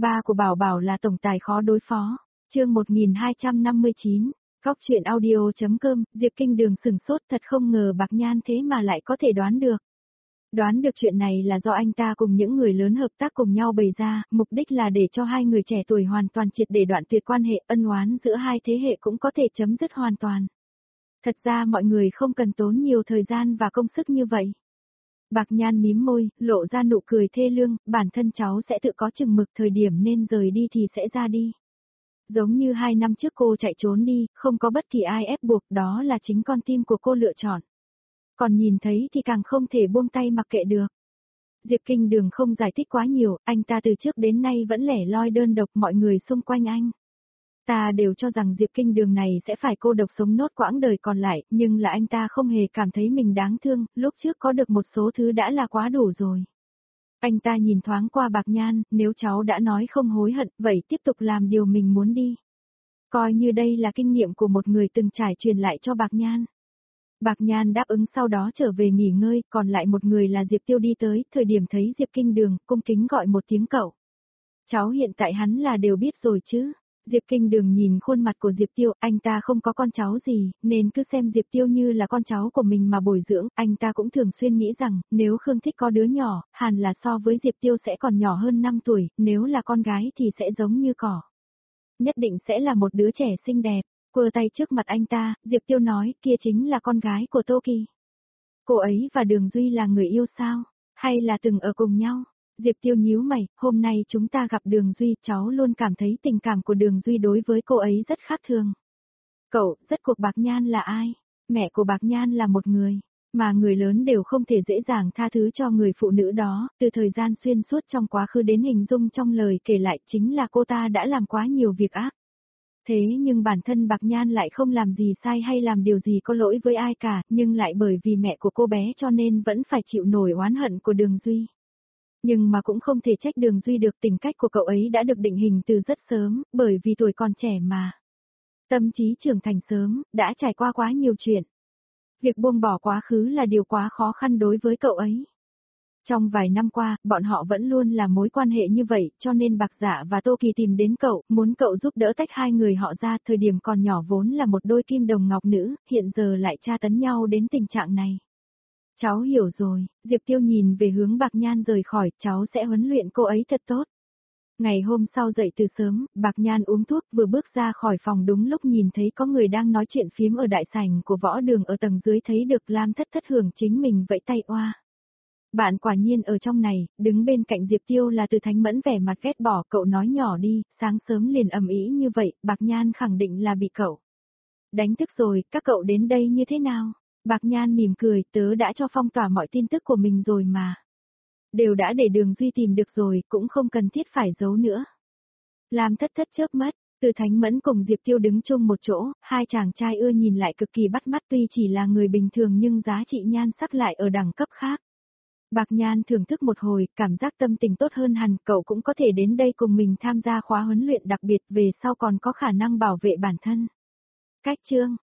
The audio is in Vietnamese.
Ba của Bảo Bảo là tổng tài khó đối phó. Chương 1259, Góc truyện audio.com, Diệp Kinh Đường sửng sốt thật không ngờ Bạc Nhan thế mà lại có thể đoán được. Đoán được chuyện này là do anh ta cùng những người lớn hợp tác cùng nhau bày ra, mục đích là để cho hai người trẻ tuổi hoàn toàn triệt để đoạn tuyệt quan hệ, ân oán giữa hai thế hệ cũng có thể chấm dứt hoàn toàn. Thật ra mọi người không cần tốn nhiều thời gian và công sức như vậy. Bạc Nhan mím môi, lộ ra nụ cười thê lương, bản thân cháu sẽ tự có chừng mực, thời điểm nên rời đi thì sẽ ra đi. Giống như 2 năm trước cô chạy trốn đi, không có bất kỳ ai ép buộc, đó là chính con tim của cô lựa chọn. Còn nhìn thấy thì càng không thể buông tay mặc kệ được. Diệp Kinh Đường không giải thích quá nhiều, anh ta từ trước đến nay vẫn lẻ loi đơn độc, mọi người xung quanh anh. Ta đều cho rằng Diệp Kinh Đường này sẽ phải cô độc sống nốt quãng đời còn lại, nhưng là anh ta không hề cảm thấy mình đáng thương, lúc trước có được một số thứ đã là quá đủ rồi. Anh ta nhìn thoáng qua Bạc Nhan, nếu cháu đã nói không hối hận, vậy tiếp tục làm điều mình muốn đi. Coi như đây là kinh nghiệm của một người từng trải truyền lại cho Bạc Nhan. Bạc Nhan đáp ứng sau đó trở về nghỉ ngơi, còn lại một người là Diệp Tiêu đi tới, thời điểm thấy Diệp Kinh Đường, cung kính gọi một tiếng cậu. Cháu hiện tại hắn là đều biết rồi chứ. Diệp Kinh Đường nhìn khuôn mặt của Diệp Tiêu, anh ta không có con cháu gì, nên cứ xem Diệp Tiêu như là con cháu của mình mà bồi dưỡng, anh ta cũng thường xuyên nghĩ rằng, nếu Khương Thích có đứa nhỏ, hẳn là so với Diệp Tiêu sẽ còn nhỏ hơn 5 tuổi, nếu là con gái thì sẽ giống như cỏ. Nhất định sẽ là một đứa trẻ xinh đẹp, quơ tay trước mặt anh ta, Diệp Tiêu nói, kia chính là con gái của Tô Kỳ. Cô ấy và Đường Duy là người yêu sao, hay là từng ở cùng nhau? Diệp Tiêu nhíu mày, hôm nay chúng ta gặp Đường Duy, cháu luôn cảm thấy tình cảm của Đường Duy đối với cô ấy rất khác thường. Cậu, rốt cuộc Bạc Nhan là ai? Mẹ của Bạc Nhan là một người, mà người lớn đều không thể dễ dàng tha thứ cho người phụ nữ đó, từ thời gian xuyên suốt trong quá khứ đến hình dung trong lời kể lại chính là cô ta đã làm quá nhiều việc ác. Thế nhưng bản thân Bạc Nhan lại không làm gì sai hay làm điều gì có lỗi với ai cả, nhưng lại bởi vì mẹ của cô bé cho nên vẫn phải chịu nổi oán hận của Đường Duy. Nhưng mà cũng không thể trách Đường Duy được, tình cách của cậu ấy đã được định hình từ rất sớm, bởi vì tuổi còn trẻ mà. Tâm trí trưởng thành sớm, đã trải qua quá nhiều chuyện. Việc buông bỏ quá khứ là điều quá khó khăn đối với cậu ấy. Trong vài năm qua, bọn họ vẫn luôn là mối quan hệ như vậy, cho nên Bạc Dạ và Tô Kỳ tìm đến cậu, muốn cậu giúp đỡ tách hai người họ ra, thời điểm còn nhỏ vốn là một đôi kim đồng ngọc nữ, hiện giờ lại tra tấn nhau đến tình trạng này. Cháu hiểu rồi, Diệp Tiêu nhìn về hướng Bạc Nhan rời khỏi, cháu sẽ huấn luyện cô ấy thật tốt. Ngày hôm sau dậy từ sớm, Bạc Nhan uống thuốc vừa bước ra khỏi phòng đúng lúc nhìn thấy có người đang nói chuyện phiếm ở đại sảnh của võ đường ở tầng dưới, thấy được Lam Thất Thất hưởng chính mình vẫy tay oa. Bạn quả nhiên ở trong này, đứng bên cạnh Diệp Tiêu là Từ Thánh Mẫn vẻ mặt ghét bỏ, cậu nói nhỏ đi, sáng sớm liền ầm ĩ như vậy, Bạc Nhan khẳng định là bị cậu đánh thức rồi, các cậu đến đây như thế nào? Bạc Nhan mỉm cười, tớ đã cho phong tỏa mọi tin tức của mình rồi mà. Đều đã để Đường Duy tìm được rồi, cũng không cần thiết phải giấu nữa. Lam Thất Thất chớp mắt, Từ Thánh Mẫn cùng Diệp Tiêu đứng chung một chỗ, hai chàng trai ưa nhìn lại cực kỳ bắt mắt, tuy chỉ là người bình thường nhưng giá trị nhan sắc lại ở đẳng cấp khác. Bạc Nhan thưởng thức một hồi, cảm giác tâm tình tốt hơn hẳn, cậu cũng có thể đến đây cùng mình tham gia khóa huấn luyện đặc biệt, về sau còn có khả năng bảo vệ bản thân. Cách chương